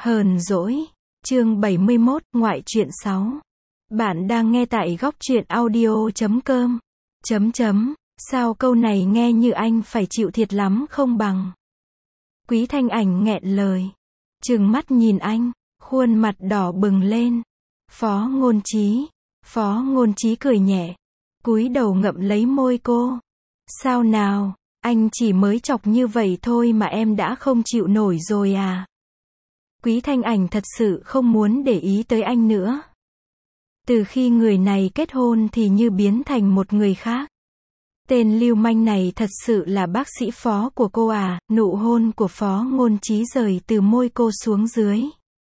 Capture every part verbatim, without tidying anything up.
Hờn dỗi, chương bảy mươi mốt, ngoại truyện sáu. Bạn đang nghe tại góc truyện audio chấm com. Chấm chấm, sao câu này nghe như anh phải chịu thiệt lắm không bằng. Quý Thanh Ảnh nghẹn lời. Trừng mắt nhìn anh, khuôn mặt đỏ bừng lên. Phó Ngôn Chí. Phó Ngôn Chí cười nhẹ. Cúi đầu ngậm lấy môi cô. Sao nào, anh chỉ mới chọc như vậy thôi mà em đã không chịu nổi rồi à? Quý Thanh Ảnh thật sự không muốn để ý tới anh nữa. Từ khi người này kết hôn thì như biến thành một người khác. Tên lưu manh này thật sự là bác sĩ Phó của cô à? Nụ hôn của Phó Ngôn Chí rời từ môi cô xuống dưới.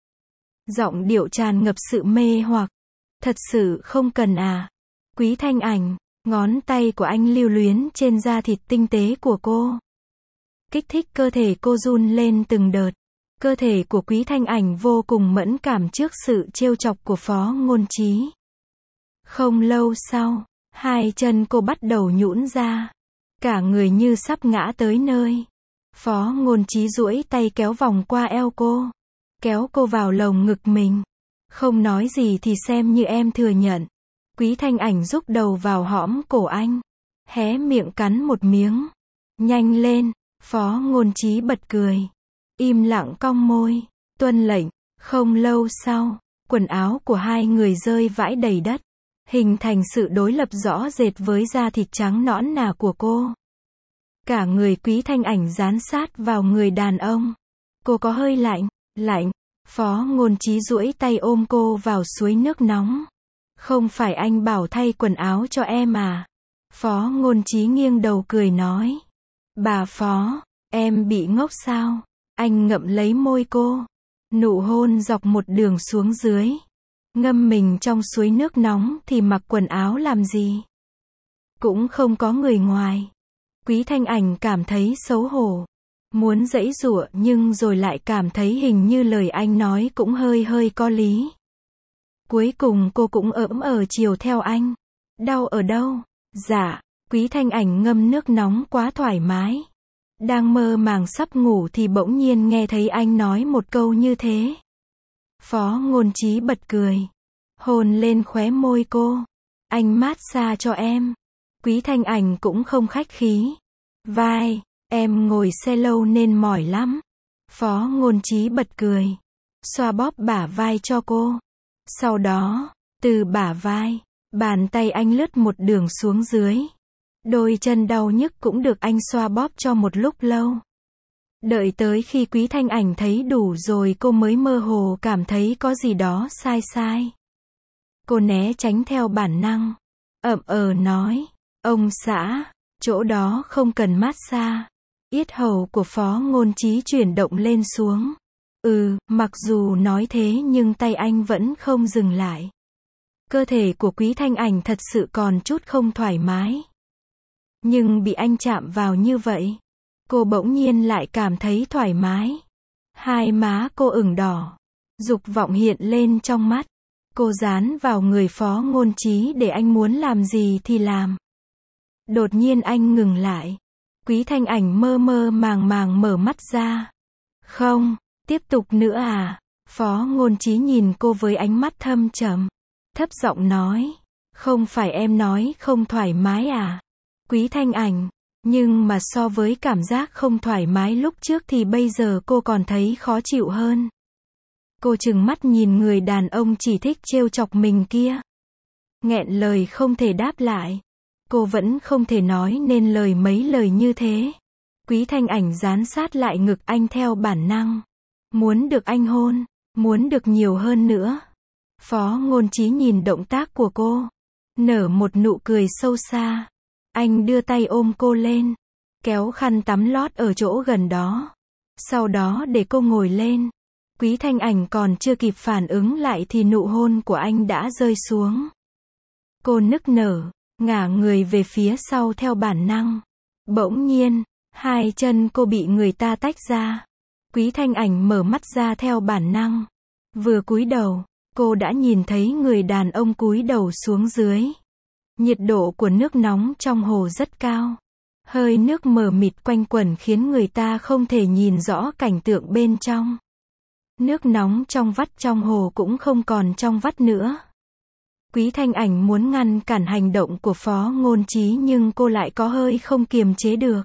Giọng điệu tràn ngập sự mê hoặc. Thật sự không cần à? Quý Thanh Ảnh, ngón tay của anh lưu luyến trên da thịt tinh tế của cô. Kích thích cơ thể cô run lên từng đợt. Cơ thể của Quý Thanh Ảnh vô cùng mẫn cảm trước sự trêu chọc của Phó Ngôn Chí. Không lâu sau, hai chân cô bắt đầu nhũn ra. Cả người như sắp ngã tới nơi. Phó Ngôn Chí duỗi tay kéo vòng qua eo cô. Kéo cô vào lồng ngực mình. Không nói gì thì xem như em thừa nhận. Quý Thanh Ảnh rúc đầu vào hõm cổ anh. Hé miệng cắn một miếng. Nhanh lên, Phó Ngôn Chí bật cười. Im lặng cong môi, tuân lệnh. Không lâu sau, quần áo của hai người rơi vãi đầy đất, hình thành sự đối lập rõ rệt với da thịt trắng nõn nà của cô. Cả người Quý Thanh Ảnh dán sát vào người đàn ông. Cô có hơi lạnh, lạnh. Phó Ngôn Chí duỗi tay ôm cô vào suối nước nóng. Không phải anh bảo thay quần áo cho em à? Phó Ngôn Chí nghiêng đầu cười nói. Bà Phó, em bị ngốc sao? Anh ngậm lấy môi cô. Nụ hôn dọc một đường xuống dưới. Ngâm mình trong suối nước nóng thì mặc quần áo làm gì? Cũng không có người ngoài. Quý Thanh Ảnh cảm thấy xấu hổ. Muốn giãy giụa nhưng rồi lại cảm thấy hình như lời anh nói cũng hơi hơi có lý. Cuối cùng cô cũng ỡm ở chiều theo anh. Đau ở đâu? Dạ. Quý Thanh Ảnh ngâm nước nóng quá thoải mái. Đang mơ màng sắp ngủ thì bỗng nhiên nghe thấy anh nói một câu như thế. Phó Ngôn Chí bật cười. Hôn lên khóe môi cô. Anh mát xa cho em. Quý Thanh Ảnh cũng không khách khí. Vai, em ngồi xe lâu nên mỏi lắm. Phó Ngôn Chí bật cười. Xoa bóp bả vai cho cô. Sau đó, từ bả vai, bàn tay anh lướt một đường xuống dưới. Đôi chân đau nhức cũng được anh xoa bóp cho một lúc lâu. Đợi tới khi Quý Thanh Ảnh thấy đủ rồi cô mới mơ hồ cảm thấy có gì đó sai sai. Cô né tránh theo bản năng. Ậm ờ nói. Ông xã, chỗ đó không cần mát xa. Yết hầu của Phó Ngôn Chí chuyển động lên xuống. Ừ, mặc dù nói thế nhưng tay anh vẫn không dừng lại. Cơ thể của Quý Thanh Ảnh thật sự còn chút không thoải mái. Nhưng bị anh chạm vào như vậy, cô bỗng nhiên lại cảm thấy thoải mái. Hai má cô ửng đỏ, dục vọng hiện lên trong mắt. Cô dán vào người Phó Ngôn Chí để anh muốn làm gì thì làm. Đột nhiên anh ngừng lại. Quý Thanh Ảnh mơ mơ màng màng mở mắt ra. Không, tiếp tục nữa à? Phó Ngôn Chí nhìn cô với ánh mắt thâm trầm. Thấp giọng nói. Không phải em nói không thoải mái à? Quý Thanh Ảnh, nhưng mà so với cảm giác không thoải mái lúc trước thì bây giờ cô còn thấy khó chịu hơn. Cô trừng mắt nhìn người đàn ông chỉ thích trêu chọc mình kia. Nghẹn lời không thể đáp lại. Cô vẫn không thể nói nên lời mấy lời như thế. Quý Thanh Ảnh dán sát lại ngực anh theo bản năng. Muốn được anh hôn, muốn được nhiều hơn nữa. Phó Ngôn Chí nhìn động tác của cô, nở một nụ cười sâu xa. Anh đưa tay ôm cô lên, kéo khăn tắm lót ở chỗ gần đó. Sau đó để cô ngồi lên. Quý Thanh Ảnh còn chưa kịp phản ứng lại thì nụ hôn của anh đã rơi xuống. Cô nức nở, ngả người về phía sau theo bản năng. Bỗng nhiên, hai chân cô bị người ta tách ra. Quý Thanh Ảnh mở mắt ra theo bản năng. Vừa cúi đầu, cô đã nhìn thấy người đàn ông cúi đầu xuống dưới. Nhiệt độ của nước nóng trong hồ rất cao. Hơi nước mờ mịt quanh quẩn khiến người ta không thể nhìn rõ cảnh tượng bên trong. Nước nóng trong vắt trong hồ cũng không còn trong vắt nữa. Quý Thanh Ảnh muốn ngăn cản hành động của Phó Ngôn Chí nhưng cô lại có hơi không kiềm chế được.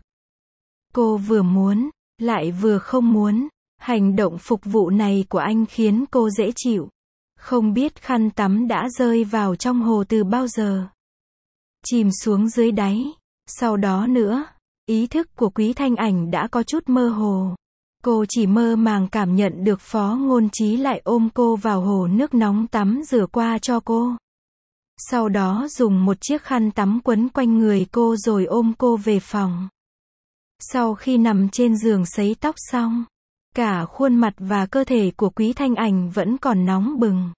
Cô vừa muốn, lại vừa không muốn. Hành động phục vụ này của anh khiến cô dễ chịu. Không biết khăn tắm đã rơi vào trong hồ từ bao giờ. Chìm xuống dưới đáy. Sau đó nữa, ý thức của Quý Thanh Ảnh đã có chút mơ hồ. Cô chỉ mơ màng cảm nhận được Phó Ngôn Chí lại ôm cô vào hồ nước nóng tắm rửa qua cho cô. Sau đó dùng một chiếc khăn tắm quấn quanh người cô rồi ôm cô về phòng. Sau khi nằm trên giường sấy tóc xong, cả khuôn mặt và cơ thể của Quý Thanh Ảnh vẫn còn nóng bừng.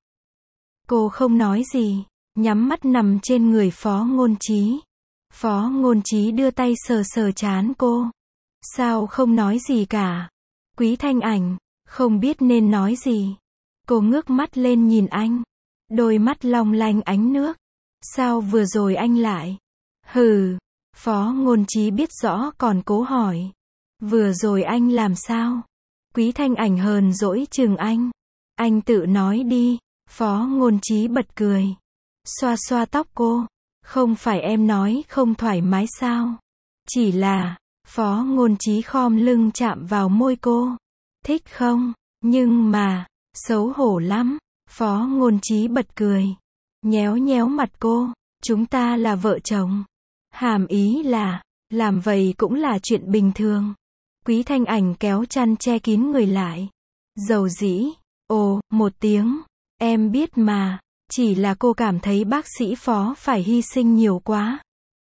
Cô không nói gì, nhắm mắt nằm trên người Phó Ngôn Chí. Phó Ngôn Chí đưa tay sờ sờ trán cô. Sao không nói gì cả? Quý Thanh Ảnh, không biết nên nói gì. Cô ngước mắt lên nhìn anh. Đôi mắt long lanh ánh nước. Sao vừa rồi anh lại? Hừ. Phó Ngôn Chí biết rõ còn cố hỏi. Vừa rồi anh làm sao? Quý Thanh Ảnh hờn dỗi chừng anh. Anh tự nói đi. Phó Ngôn Chí bật cười. Xoa xoa tóc cô. Không phải em nói không thoải mái sao? Chỉ là, Phó Ngôn Chí khom lưng chạm vào môi cô. Thích không? Nhưng mà, xấu hổ lắm. Phó Ngôn Chí bật cười. Nhéo nhéo mặt cô. Chúng ta là vợ chồng. Hàm ý là, làm vậy cũng là chuyện bình thường. Quý Thanh Ảnh kéo chăn che kín người lại. Dầu dĩ. Ồ, một tiếng. Em biết mà. Chỉ là cô cảm thấy bác sĩ Phó phải hy sinh nhiều quá.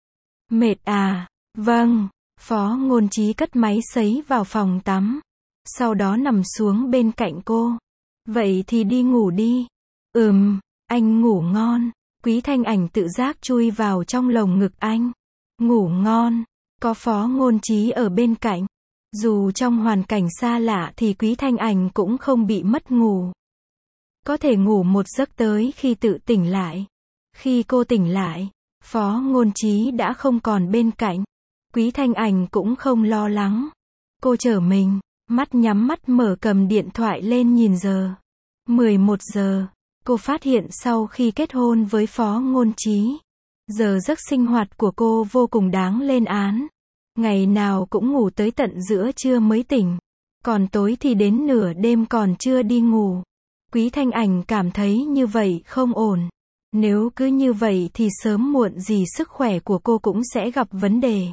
Mệt à? Vâng. Phó Ngôn Chí cất máy sấy vào phòng tắm. Sau đó nằm xuống bên cạnh cô. Vậy thì đi ngủ đi. Ừm, anh ngủ ngon. Quý Thanh Ảnh tự giác chui vào trong lồng ngực anh. Ngủ ngon. Có Phó Ngôn Chí ở bên cạnh. Dù trong hoàn cảnh xa lạ thì Quý Thanh Ảnh cũng không bị mất ngủ. Có thể ngủ một giấc tới khi tự tỉnh lại. Khi cô tỉnh lại, Phó Ngôn Chí đã không còn bên cạnh. Quý Thanh Ảnh cũng không lo lắng. Cô trở mình, mắt nhắm mắt mở cầm điện thoại lên nhìn giờ. mười một giờ. Cô phát hiện sau khi kết hôn với Phó Ngôn Chí, giờ giấc sinh hoạt của cô vô cùng đáng lên án. Ngày nào cũng ngủ tới tận giữa trưa mới tỉnh. Còn tối thì đến nửa đêm còn chưa đi ngủ. Quý Thanh Ảnh cảm thấy như vậy không ổn. Nếu cứ như vậy thì sớm muộn gì sức khỏe của cô cũng sẽ gặp vấn đề.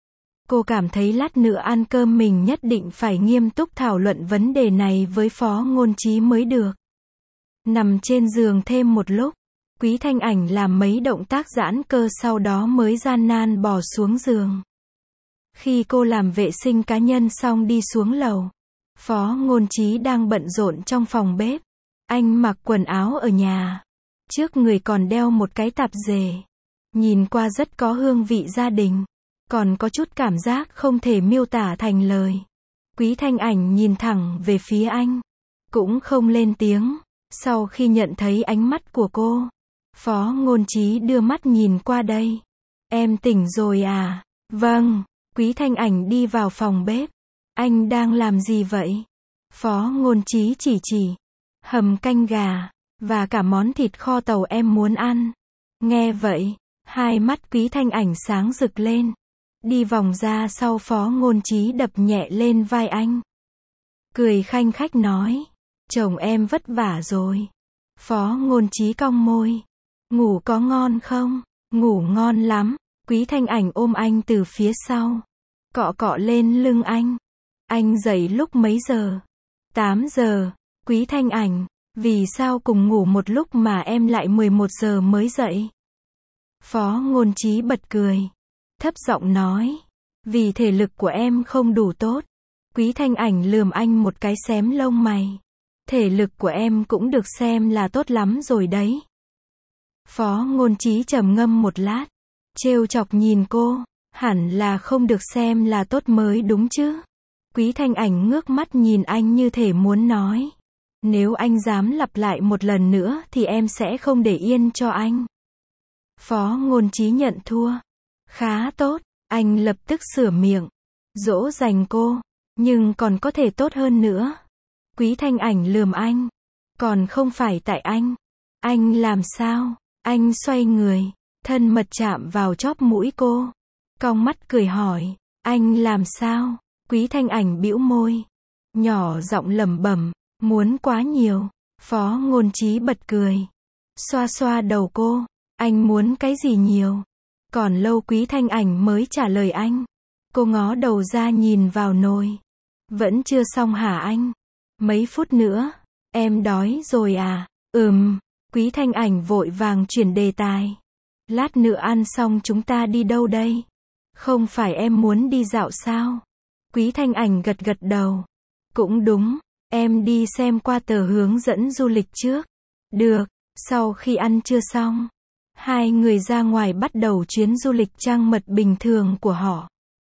Cô cảm thấy lát nữa ăn cơm mình nhất định phải nghiêm túc thảo luận vấn đề này với Phó Ngôn Chí mới được. Nằm trên giường thêm một lúc, Quý Thanh Ảnh làm mấy động tác giãn cơ sau đó mới gian nan bò xuống giường. Khi cô làm vệ sinh cá nhân xong đi xuống lầu, Phó Ngôn Chí đang bận rộn trong phòng bếp. Anh mặc quần áo ở nhà. Trước người còn đeo một cái tạp dề. Nhìn qua rất có hương vị gia đình. Còn có chút cảm giác không thể miêu tả thành lời. Quý Thanh Ảnh nhìn thẳng về phía anh. Cũng không lên tiếng. Sau khi nhận thấy ánh mắt của cô, Phó Ngôn Chí đưa mắt nhìn qua đây. Em tỉnh rồi à? Vâng. Quý Thanh Ảnh đi vào phòng bếp. Anh đang làm gì vậy? Phó Ngôn Chí chỉ chỉ. Hầm canh gà. Và cả món thịt kho tàu em muốn ăn. Nghe vậy, hai mắt Quý Thanh Ảnh sáng rực lên. Đi vòng ra sau Phó Ngôn Chí đập nhẹ lên vai anh. Cười khanh khách nói. Chồng em vất vả rồi. Phó Ngôn Chí cong môi. Ngủ có ngon không? Ngủ ngon lắm. Quý Thanh Ảnh ôm anh từ phía sau. Cọ cọ lên lưng anh. Anh dậy lúc mấy giờ? tám giờ. Quý Thanh Ảnh. Vì sao cùng ngủ một lúc mà em lại mười một giờ mới dậy? Phó Ngôn Chí bật cười. Thấp giọng nói. Vì thể lực của em không đủ tốt. Quý Thanh Ảnh lườm anh một cái xém lông mày. Thể lực của em cũng được xem là tốt lắm rồi đấy. Phó Ngôn Chí trầm ngâm một lát. Trêu chọc nhìn cô. Hẳn là không được xem là tốt mới đúng chứ. Quý Thanh Ảnh ngước mắt nhìn anh như thể muốn nói. Nếu anh dám lặp lại một lần nữa thì em sẽ không để yên cho anh. Phó Ngôn Chí nhận thua. Khá tốt. Anh lập tức sửa miệng. Dỗ dành cô. Nhưng còn có thể tốt hơn nữa. Quý Thanh Ảnh lườm anh. Còn không phải tại anh. Anh làm sao? Anh xoay người, thân mật chạm vào chóp mũi cô. Cong mắt cười hỏi, anh làm sao? Quý Thanh Ảnh bĩu môi, nhỏ giọng lẩm bẩm, muốn quá nhiều. Phó Ngôn Trí bật cười, xoa xoa đầu cô, anh muốn cái gì nhiều? Còn lâu Quý Thanh Ảnh mới trả lời anh. Cô ngó đầu ra nhìn vào nồi. Vẫn chưa xong hả anh? Mấy phút nữa, em đói rồi à? Ừm, Quý Thanh Ảnh vội vàng chuyển đề tài. Lát nữa ăn xong chúng ta đi đâu đây? Không phải em muốn đi dạo sao? Quý Thanh Ảnh gật gật đầu. Cũng đúng, em đi xem qua tờ hướng dẫn du lịch trước. Được, sau khi ăn trưa xong, hai người ra ngoài bắt đầu chuyến du lịch trăng mật bình thường của họ.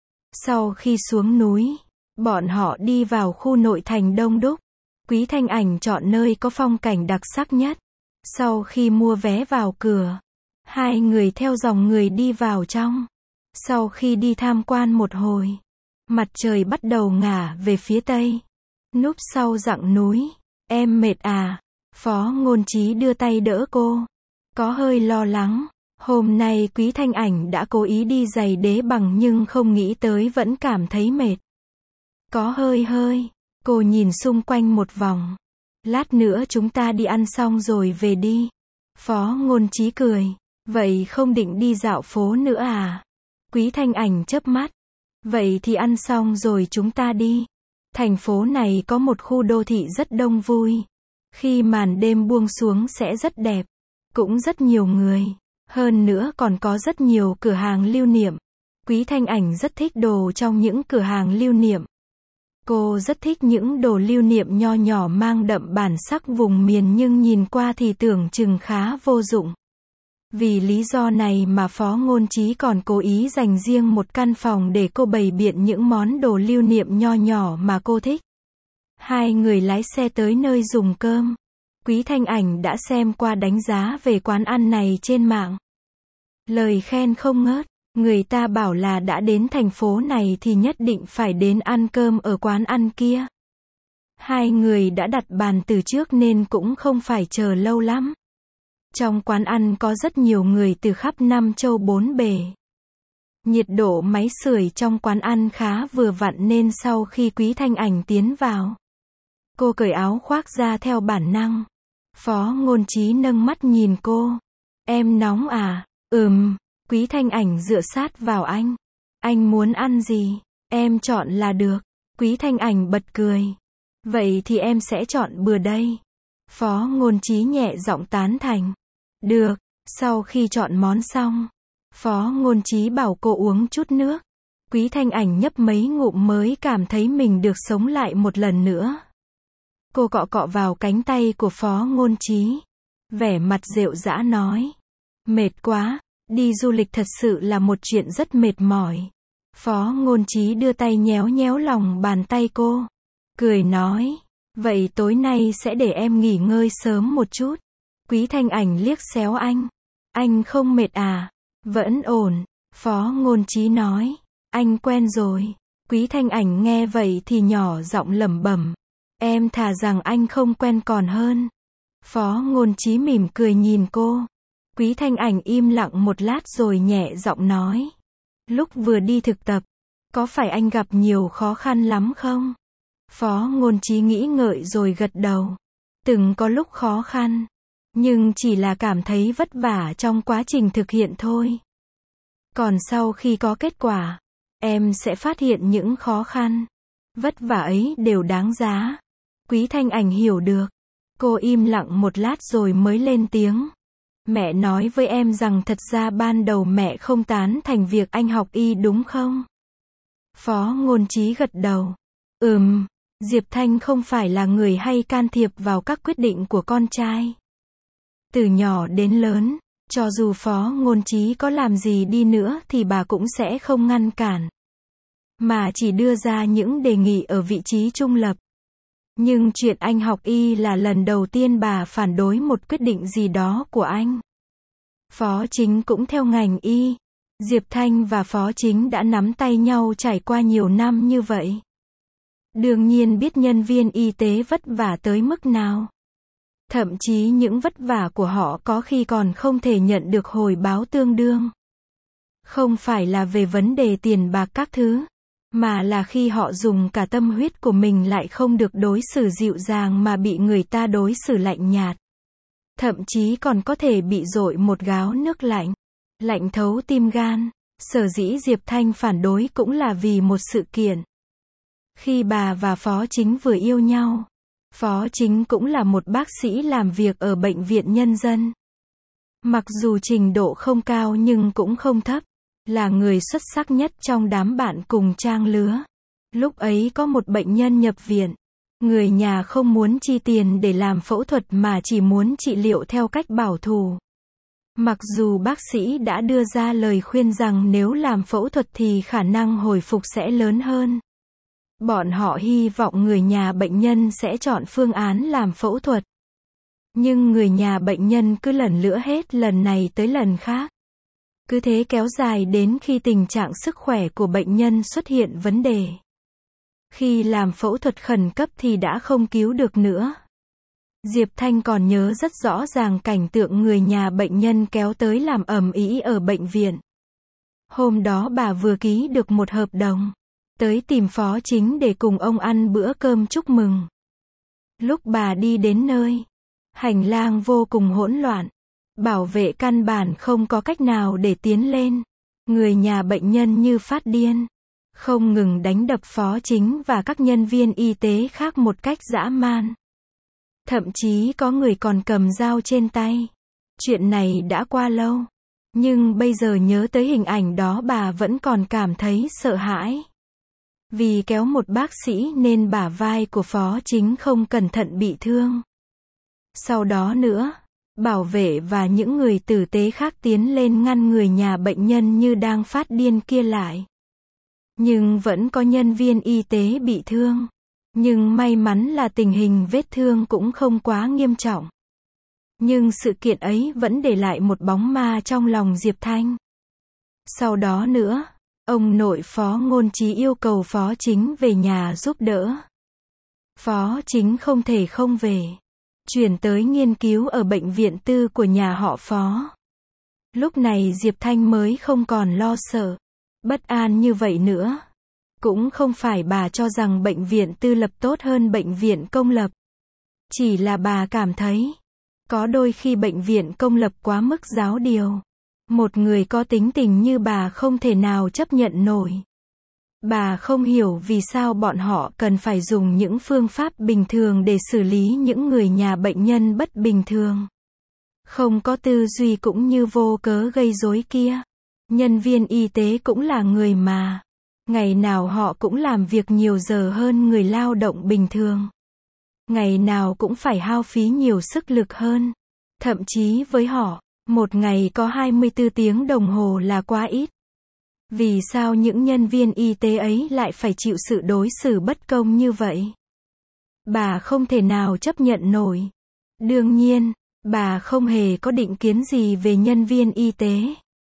Sau khi xuống núi, bọn họ đi vào khu nội thành đông đúc. Quý Thanh Ảnh chọn nơi có phong cảnh đặc sắc nhất. Sau khi mua vé vào cửa, hai người theo dòng người đi vào trong. Sau khi đi tham quan một hồi, mặt trời bắt đầu ngả về phía tây. Núp sau dặng núi, em mệt à? Phó Ngôn Trí đưa tay đỡ cô. Có hơi lo lắng. Hôm nay Quý Thanh Ảnh đã cố ý đi giày đế bằng nhưng không nghĩ tới vẫn cảm thấy mệt. Có hơi hơi. Cô nhìn xung quanh một vòng. Lát nữa chúng ta đi ăn xong rồi về đi. Phó Ngôn Trí cười. Vậy không định đi dạo phố nữa à? Quý Thanh Ảnh chớp mắt. Vậy thì ăn xong rồi chúng ta đi. Thành phố này có một khu đô thị rất đông vui. Khi màn đêm buông xuống sẽ rất đẹp. Cũng rất nhiều người. Hơn nữa còn có rất nhiều cửa hàng lưu niệm. Quý Thanh Ảnh rất thích đồ trong những cửa hàng lưu niệm. Cô rất thích những đồ lưu niệm nho nhỏ mang đậm bản sắc vùng miền nhưng nhìn qua thì tưởng chừng khá vô dụng. Vì lý do này mà Phó Ngôn Trí còn cố ý dành riêng một căn phòng để cô bày biện những món đồ lưu niệm nho nhỏ mà cô thích. Hai người lái xe tới nơi dùng cơm. Quý Thanh Ảnh đã xem qua đánh giá về quán ăn này trên mạng. Lời khen không ngớt. Người ta bảo là đã đến thành phố này thì nhất định phải đến ăn cơm ở quán ăn kia. Hai người đã đặt bàn từ trước nên cũng không phải chờ lâu lắm. Trong quán ăn có rất nhiều người từ khắp năm châu bốn bể. Nhiệt độ máy sưởi trong quán ăn khá vừa vặn nên sau khi Quý Thanh Ảnh tiến vào, cô cởi áo khoác ra theo bản năng. Phó Ngôn Trí nâng mắt nhìn cô. Em nóng à? Ừm. Quý Thanh Ảnh dựa sát vào anh. Anh muốn ăn gì? Em chọn là được. Quý Thanh Ảnh bật cười. Vậy thì em sẽ chọn bừa đây. Phó Ngôn Trí nhẹ giọng tán thành. Được. Sau khi chọn món xong, Phó Ngôn Trí bảo cô uống chút nước. Quý Thanh Ảnh nhấp mấy ngụm mới cảm thấy mình được sống lại một lần nữa. Cô cọ cọ vào cánh tay của Phó Ngôn Trí. Vẻ mặt rệu rã nói. Mệt quá. Đi du lịch thật sự là một chuyện rất mệt mỏi. Phó Ngôn Trí đưa tay nhéo nhéo lòng bàn tay cô. Cười nói. Vậy tối nay sẽ để em nghỉ ngơi sớm một chút. Quý Thanh Ảnh liếc xéo anh. Anh không mệt à? Vẫn ổn. Phó Ngôn Trí nói. Anh quen rồi. Quý Thanh Ảnh nghe vậy thì nhỏ giọng lẩm bẩm. Em thà rằng anh không quen còn hơn. Phó Ngôn Trí mỉm cười nhìn cô. Quý Thanh Ảnh im lặng một lát rồi nhẹ giọng nói. Lúc vừa đi thực tập, có phải anh gặp nhiều khó khăn lắm không? Phó Ngôn Trí nghĩ ngợi rồi gật đầu. Từng có lúc khó khăn, nhưng chỉ là cảm thấy vất vả trong quá trình thực hiện thôi. Còn sau khi có kết quả, em sẽ phát hiện những khó khăn, vất vả ấy đều đáng giá. Quý Thanh Ảnh hiểu được. Cô im lặng một lát rồi mới lên tiếng. Mẹ nói với em rằng thật ra ban đầu mẹ không tán thành việc anh học y đúng không? Phó Ngôn Trí gật đầu. Ừm, Diệp Thanh không phải là người hay can thiệp vào các quyết định của con trai. Từ nhỏ đến lớn, cho dù Phó Ngôn Trí có làm gì đi nữa thì bà cũng sẽ không ngăn cản, mà chỉ đưa ra những đề nghị ở vị trí trung lập. Nhưng chuyện anh học y là lần đầu tiên bà phản đối một quyết định gì đó của anh. Phó Chính cũng theo ngành y. Diệp Thanh và Phó Chính đã nắm tay nhau trải qua nhiều năm như vậy. Đương nhiên biết nhân viên y tế vất vả tới mức nào. Thậm chí những vất vả của họ có khi còn không thể nhận được hồi báo tương đương. Không phải là về vấn đề tiền bạc các thứ, mà là khi họ dùng cả tâm huyết của mình lại không được đối xử dịu dàng mà bị người ta đối xử lạnh nhạt. Thậm chí còn có thể bị dội một gáo nước lạnh, lạnh thấu tim gan. Sở dĩ Diệp Thanh phản đối cũng là vì một sự kiện. Khi bà và Phó Chính vừa yêu nhau, Phó Chính cũng là một bác sĩ làm việc ở bệnh viện nhân dân. Mặc dù trình độ không cao nhưng cũng không thấp, là người xuất sắc nhất trong đám bạn cùng trang lứa. Lúc ấy có một bệnh nhân nhập viện, người nhà không muốn chi tiền để làm phẫu thuật mà chỉ muốn trị liệu theo cách bảo thủ. Mặc dù bác sĩ đã đưa ra lời khuyên rằng nếu làm phẫu thuật thì khả năng hồi phục sẽ lớn hơn. Bọn họ hy vọng người nhà bệnh nhân sẽ chọn phương án làm phẫu thuật. Nhưng người nhà bệnh nhân cứ lần lữa hết lần này tới lần khác. Cứ thế kéo dài đến khi tình trạng sức khỏe của bệnh nhân xuất hiện vấn đề. Khi làm phẫu thuật khẩn cấp thì đã không cứu được nữa. Diệp Thanh còn nhớ rất rõ ràng cảnh tượng người nhà bệnh nhân kéo tới làm ầm ĩ ở bệnh viện. Hôm đó bà vừa ký được một hợp đồng, tới tìm Phó Chính để cùng ông ăn bữa cơm chúc mừng. Lúc bà đi đến nơi, hành lang vô cùng hỗn loạn. Bảo vệ căn bản không có cách nào để tiến lên. Người nhà bệnh nhân như phát điên, không ngừng đánh đập Phó Chính và các nhân viên y tế khác một cách dã man. Thậm chí có người còn cầm dao trên tay. Chuyện này đã qua lâu, nhưng bây giờ nhớ tới hình ảnh đó bà vẫn còn cảm thấy sợ hãi. Vì kéo một bác sĩ nên bả vai của Phó Chính không cẩn thận bị thương. Sau đó nữa, bảo vệ và những người tử tế khác tiến lên ngăn người nhà bệnh nhân như đang phát điên kia lại. Nhưng vẫn có nhân viên y tế bị thương. Nhưng may mắn là tình hình vết thương cũng không quá nghiêm trọng. Nhưng sự kiện ấy vẫn để lại một bóng ma trong lòng Diệp Thanh. Sau đó nữa, ông nội Phó Ngôn Chí yêu cầu Phó Chính về nhà giúp đỡ. Phó Chính không thể không về. Chuyển tới nghiên cứu ở bệnh viện tư của nhà họ Phó. Lúc này Diệp Thanh mới không còn lo sợ, bất an như vậy nữa. Cũng không phải bà cho rằng bệnh viện tư lập tốt hơn bệnh viện công lập. Chỉ là bà cảm thấy, có đôi khi bệnh viện công lập quá mức giáo điều. Một người có tính tình như bà không thể nào chấp nhận nổi. Bà không hiểu vì sao bọn họ cần phải dùng những phương pháp bình thường để xử lý những người nhà bệnh nhân bất bình thường. Không có tư duy cũng như vô cớ gây rối kia. Nhân viên y tế cũng là người mà. Ngày nào họ cũng làm việc nhiều giờ hơn người lao động bình thường. Ngày nào cũng phải hao phí nhiều sức lực hơn. Thậm chí với họ, một ngày có hai mươi tư tiếng đồng hồ là quá ít. Vì sao những nhân viên y tế ấy lại phải chịu sự đối xử bất công như vậy? Bà không thể nào chấp nhận nổi. Đương nhiên, bà không hề có định kiến gì về nhân viên y tế.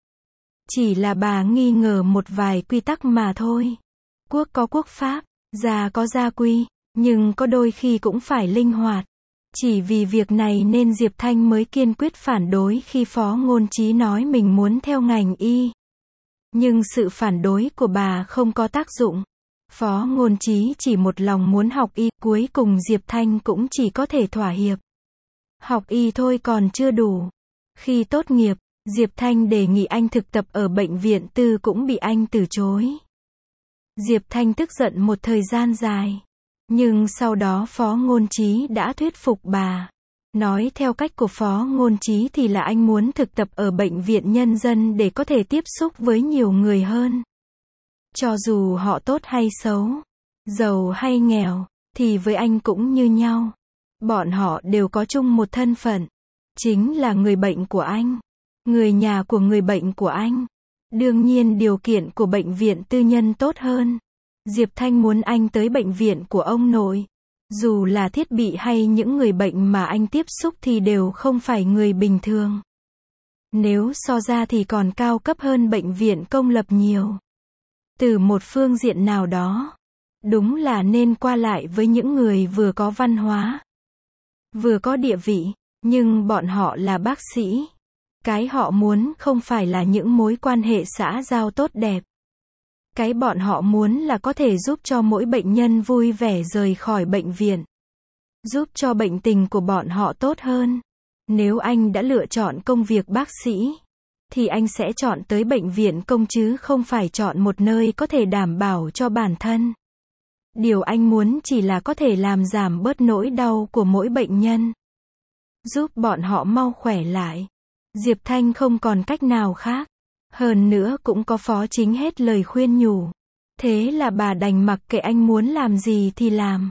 Chỉ là bà nghi ngờ một vài quy tắc mà thôi. Quốc có quốc pháp, gia có gia quy, nhưng có đôi khi cũng phải linh hoạt. Chỉ vì việc này nên Diệp Thanh mới kiên quyết phản đối khi Phó Ngôn Chí nói mình muốn theo ngành y. Nhưng sự phản đối của bà không có tác dụng. Phó Ngôn Chí chỉ một lòng muốn học y, cuối cùng Diệp Thanh cũng chỉ có thể thỏa hiệp. Học y thôi còn chưa đủ. Khi tốt nghiệp, Diệp Thanh đề nghị anh thực tập ở bệnh viện tư cũng bị anh từ chối. Diệp Thanh tức giận một thời gian dài. Nhưng sau đó Phó Ngôn Chí đã thuyết phục bà. Nói theo cách của Phó Ngôn Chí thì là anh muốn thực tập ở bệnh viện nhân dân để có thể tiếp xúc với nhiều người hơn. Cho dù họ tốt hay xấu, giàu hay nghèo, thì với anh cũng như nhau. Bọn họ đều có chung một thân phận. Chính là người bệnh của anh. Người nhà của người bệnh của anh. Đương nhiên điều kiện của bệnh viện tư nhân tốt hơn. Diệp Thanh muốn anh tới bệnh viện của ông nội. Dù là thiết bị hay những người bệnh mà anh tiếp xúc thì đều không phải người bình thường. Nếu so ra thì còn cao cấp hơn bệnh viện công lập nhiều. Từ một phương diện nào đó, Đúng là nên qua lại với những người vừa có văn hóa, vừa có địa vị, nhưng bọn họ là bác sĩ. Cái họ muốn không phải là những mối quan hệ xã giao tốt đẹp. Cái bọn họ muốn là có thể giúp cho mỗi bệnh nhân vui vẻ rời khỏi bệnh viện. Giúp cho bệnh tình của bọn họ tốt hơn. Nếu anh đã lựa chọn công việc bác sĩ, thì anh sẽ chọn tới bệnh viện công chứ không phải chọn một nơi có thể đảm bảo cho bản thân. Điều anh muốn chỉ là có thể làm giảm bớt nỗi đau của mỗi bệnh nhân. Giúp bọn họ mau khỏe lại. Diệp Thanh không còn cách nào khác. Hơn nữa cũng có Phó Chính hết lời khuyên nhủ. Thế là bà đành mặc kệ anh muốn làm gì thì làm.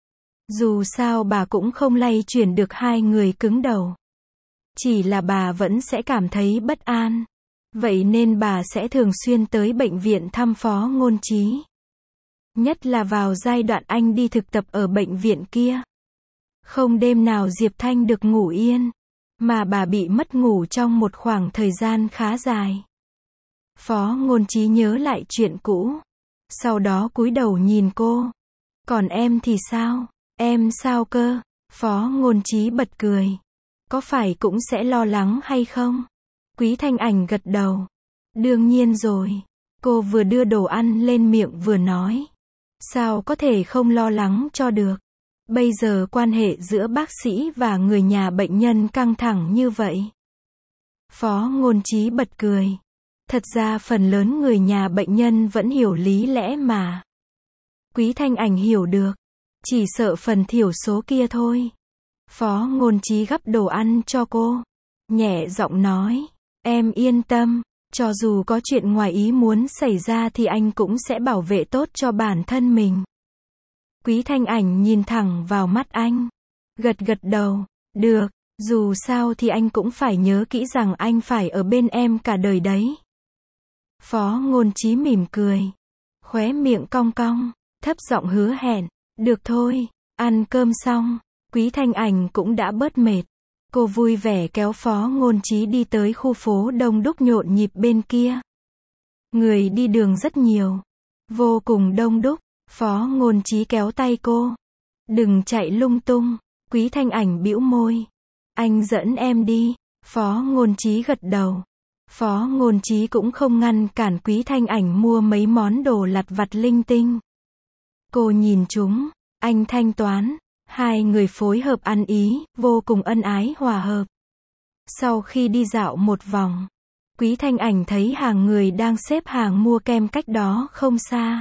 Dù sao bà cũng không lay chuyển được hai người cứng đầu. Chỉ là bà vẫn sẽ cảm thấy bất an. Vậy nên bà sẽ thường xuyên tới bệnh viện thăm Phó Ngôn Chí. Nhất là vào giai đoạn anh đi thực tập ở bệnh viện kia. Không đêm nào Diệp Thanh được ngủ yên. Mà bà bị mất ngủ trong một khoảng thời gian khá dài. Phó Ngôn Chí nhớ lại chuyện cũ. Sau đó cúi đầu nhìn cô. Còn em thì sao? Em sao cơ? Phó Ngôn Chí bật cười. Có phải cũng sẽ lo lắng hay không? Quý Thanh Ảnh gật đầu. Đương nhiên rồi. Cô vừa đưa đồ ăn lên miệng vừa nói. Sao có thể không lo lắng cho được? Bây giờ quan hệ giữa bác sĩ và người nhà bệnh nhân căng thẳng như vậy. Phó Ngôn Chí bật cười. Thật ra phần lớn người nhà bệnh nhân vẫn hiểu lý lẽ mà. Quý Thanh Ảnh hiểu được. Chỉ sợ phần thiểu số kia thôi. Phó Ngôn Chí gắp đồ ăn cho cô. Nhẹ giọng nói. Em yên tâm. Cho dù có chuyện ngoài ý muốn xảy ra thì anh cũng sẽ bảo vệ tốt cho bản thân mình. Quý Thanh Ảnh nhìn thẳng vào mắt anh. Gật gật đầu. Được. Dù sao thì anh cũng phải nhớ kỹ rằng anh phải ở bên em cả đời đấy. Phó Ngôn Chí mỉm cười. Khóe miệng cong cong. Thấp giọng hứa hẹn. Được thôi. Ăn cơm xong. Quý Thanh Ảnh cũng đã bớt mệt. Cô vui vẻ kéo Phó Ngôn Chí đi tới khu phố đông đúc nhộn nhịp bên kia. Người đi đường rất nhiều. Vô cùng đông đúc. Phó Ngôn Chí kéo tay cô. Đừng chạy lung tung. Quý Thanh Ảnh bĩu môi. Anh dẫn em đi. Phó Ngôn Chí gật đầu. Phó Ngôn Chí cũng không ngăn cản Quý Thanh Ảnh mua mấy món đồ lặt vặt linh tinh. Cô nhìn chúng. Anh thanh toán. Hai người phối hợp ăn ý, vô cùng ân ái hòa hợp. Sau khi đi dạo một vòng, Quý Thanh Ảnh thấy hàng người đang xếp hàng mua kem cách đó không xa.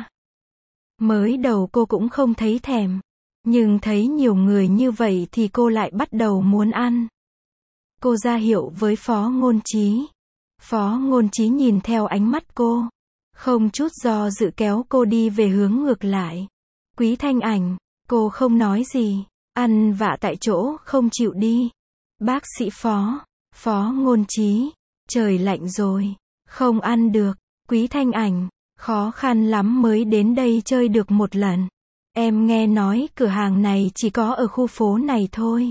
Mới đầu cô cũng không thấy thèm, nhưng thấy nhiều người như vậy thì cô lại bắt đầu muốn ăn. Cô ra hiệu với Phó Ngôn Chí. Phó Ngôn Chí nhìn theo ánh mắt cô, không chút do dự kéo cô đi về hướng ngược lại. Quý Thanh Ảnh, cô không nói gì, ăn vạ tại chỗ không chịu đi. Bác sĩ Phó, Phó Ngôn Chí, trời lạnh rồi, không ăn được. Quý Thanh Ảnh, khó khăn lắm mới đến đây chơi được một lần. Em nghe nói cửa hàng này chỉ có ở khu phố này thôi.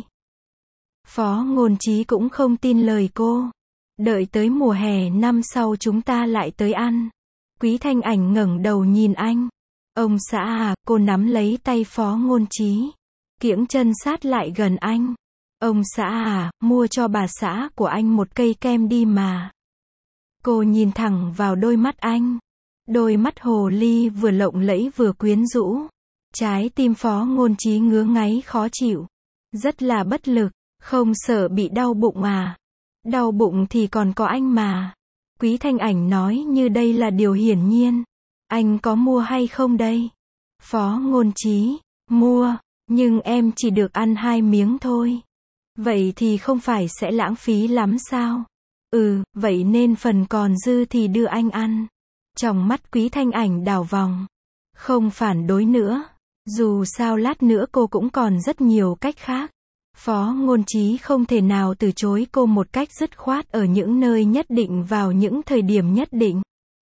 Phó Ngôn Chí cũng không tin lời cô. Đợi tới mùa hè năm sau chúng ta lại tới ăn. Quý Thanh Ảnh ngẩng đầu nhìn anh. Ông xã à, cô nắm lấy tay Phó Ngôn Chí. Kiễng chân sát lại gần anh. Ông xã à, mua cho bà xã của anh một cây kem đi mà. Cô nhìn thẳng vào đôi mắt anh. Đôi mắt hồ ly vừa lộng lẫy vừa quyến rũ. Trái tim Phó Ngôn Chí ngứa ngáy khó chịu. Rất là bất lực. Không sợ bị đau bụng à? Đau bụng thì còn có anh mà. Quý Thanh Ảnh nói như đây là điều hiển nhiên. Anh có mua hay không đây? Phó Ngôn Chí, mua, nhưng em chỉ được ăn hai miếng thôi. Vậy thì không phải sẽ lãng phí lắm sao? Ừ, vậy nên phần còn dư thì đưa anh ăn. Trong mắt Quý Thanh Ảnh đảo vòng. Không phản đối nữa. Dù sao lát nữa cô cũng còn rất nhiều cách khác. Phó Ngôn Chí không thể nào từ chối cô một cách dứt khoát ở những nơi nhất định vào những thời điểm nhất định.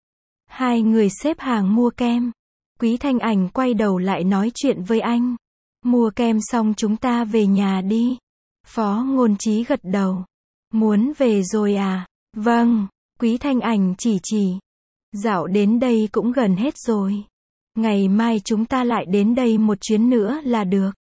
Hai người xếp hàng mua kem. Quý Thanh Ảnh quay đầu lại nói chuyện với anh. Mua kem xong chúng ta về nhà đi. Phó Ngôn Chí gật đầu. Muốn về rồi à? Vâng. Quý Thanh Ảnh chỉ chỉ. Dạo đến đây cũng gần hết rồi. Ngày mai chúng ta lại đến đây một chuyến nữa là được.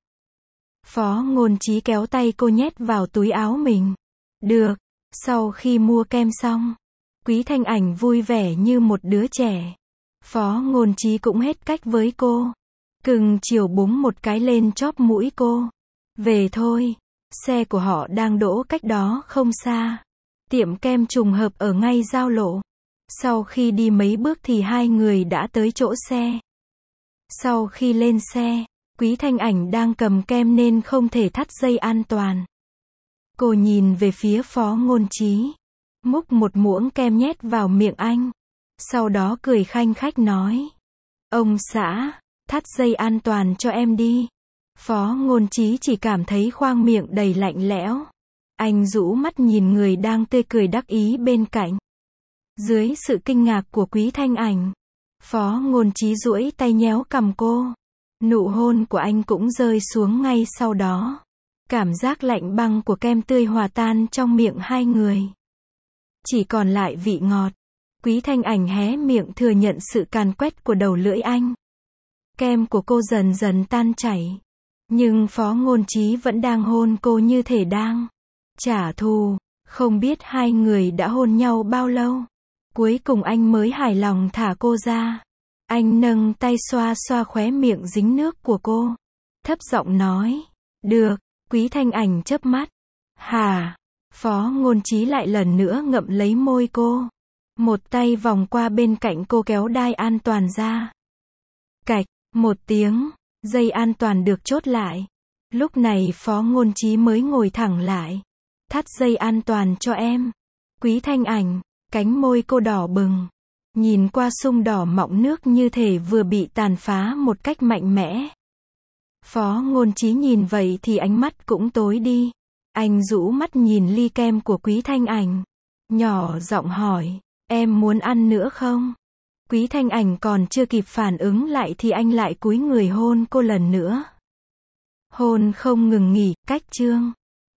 Phó Ngôn Chí kéo tay cô nhét vào túi áo mình. Được. Sau khi mua kem xong, Quý Thanh Ảnh vui vẻ như một đứa trẻ. Phó Ngôn Chí cũng hết cách với cô. Cưng chiều búng một cái lên chóp mũi cô. Về thôi. Xe của họ đang đỗ cách đó không xa. Tiệm kem trùng hợp ở ngay giao lộ. Sau khi đi mấy bước thì hai người đã tới chỗ xe. Sau khi lên xe, Quý Thanh Ảnh đang cầm kem nên không thể thắt dây an toàn. Cô nhìn về phía Phó Ngôn Chí, múc một muỗng kem nhét vào miệng anh. Sau đó cười khanh khách nói. Ông xã, thắt dây an toàn cho em đi. Phó Ngôn Chí chỉ cảm thấy khoang miệng đầy lạnh lẽo. Anh rũ mắt nhìn người đang tươi cười đắc ý bên cạnh. Dưới sự kinh ngạc của Quý Thanh Ảnh, Phó Ngôn Chí duỗi tay nhéo cằm cô. Nụ hôn của anh cũng rơi xuống ngay sau đó. Cảm giác lạnh băng của kem tươi hòa tan trong miệng hai người. Chỉ còn lại vị ngọt. Quý Thanh Ảnh hé miệng thừa nhận sự càn quét của đầu lưỡi anh. Kem của cô dần dần tan chảy. Nhưng Phó Ngôn Chí vẫn đang hôn cô như thể đang trả thù. Không biết hai người đã hôn nhau bao lâu. Cuối cùng anh mới hài lòng thả cô ra. Anh nâng tay xoa xoa khóe miệng dính nước của cô. Thấp giọng nói. Được. Quý Thanh Ảnh chớp mắt. Hả? Phó Ngôn Chí lại lần nữa ngậm lấy môi cô. Một tay vòng qua bên cạnh cô kéo đai an toàn ra. Cạch. Một tiếng. Dây an toàn được chốt lại. Lúc này Phó Ngôn Chí mới ngồi thẳng lại. Thắt dây an toàn cho em. Quý Thanh Ảnh. Cánh môi cô đỏ bừng. Nhìn qua sung đỏ mọng nước như thể vừa bị tàn phá một cách mạnh mẽ. Phó Ngôn Chí nhìn vậy thì ánh mắt cũng tối đi. Anh rũ mắt nhìn ly kem của Quý Thanh Ảnh. Nhỏ giọng hỏi. Em muốn ăn nữa không? Quý Thanh Ảnh còn chưa kịp phản ứng lại thì anh lại cúi người hôn cô lần nữa. Hôn không ngừng nghỉ, cách chương.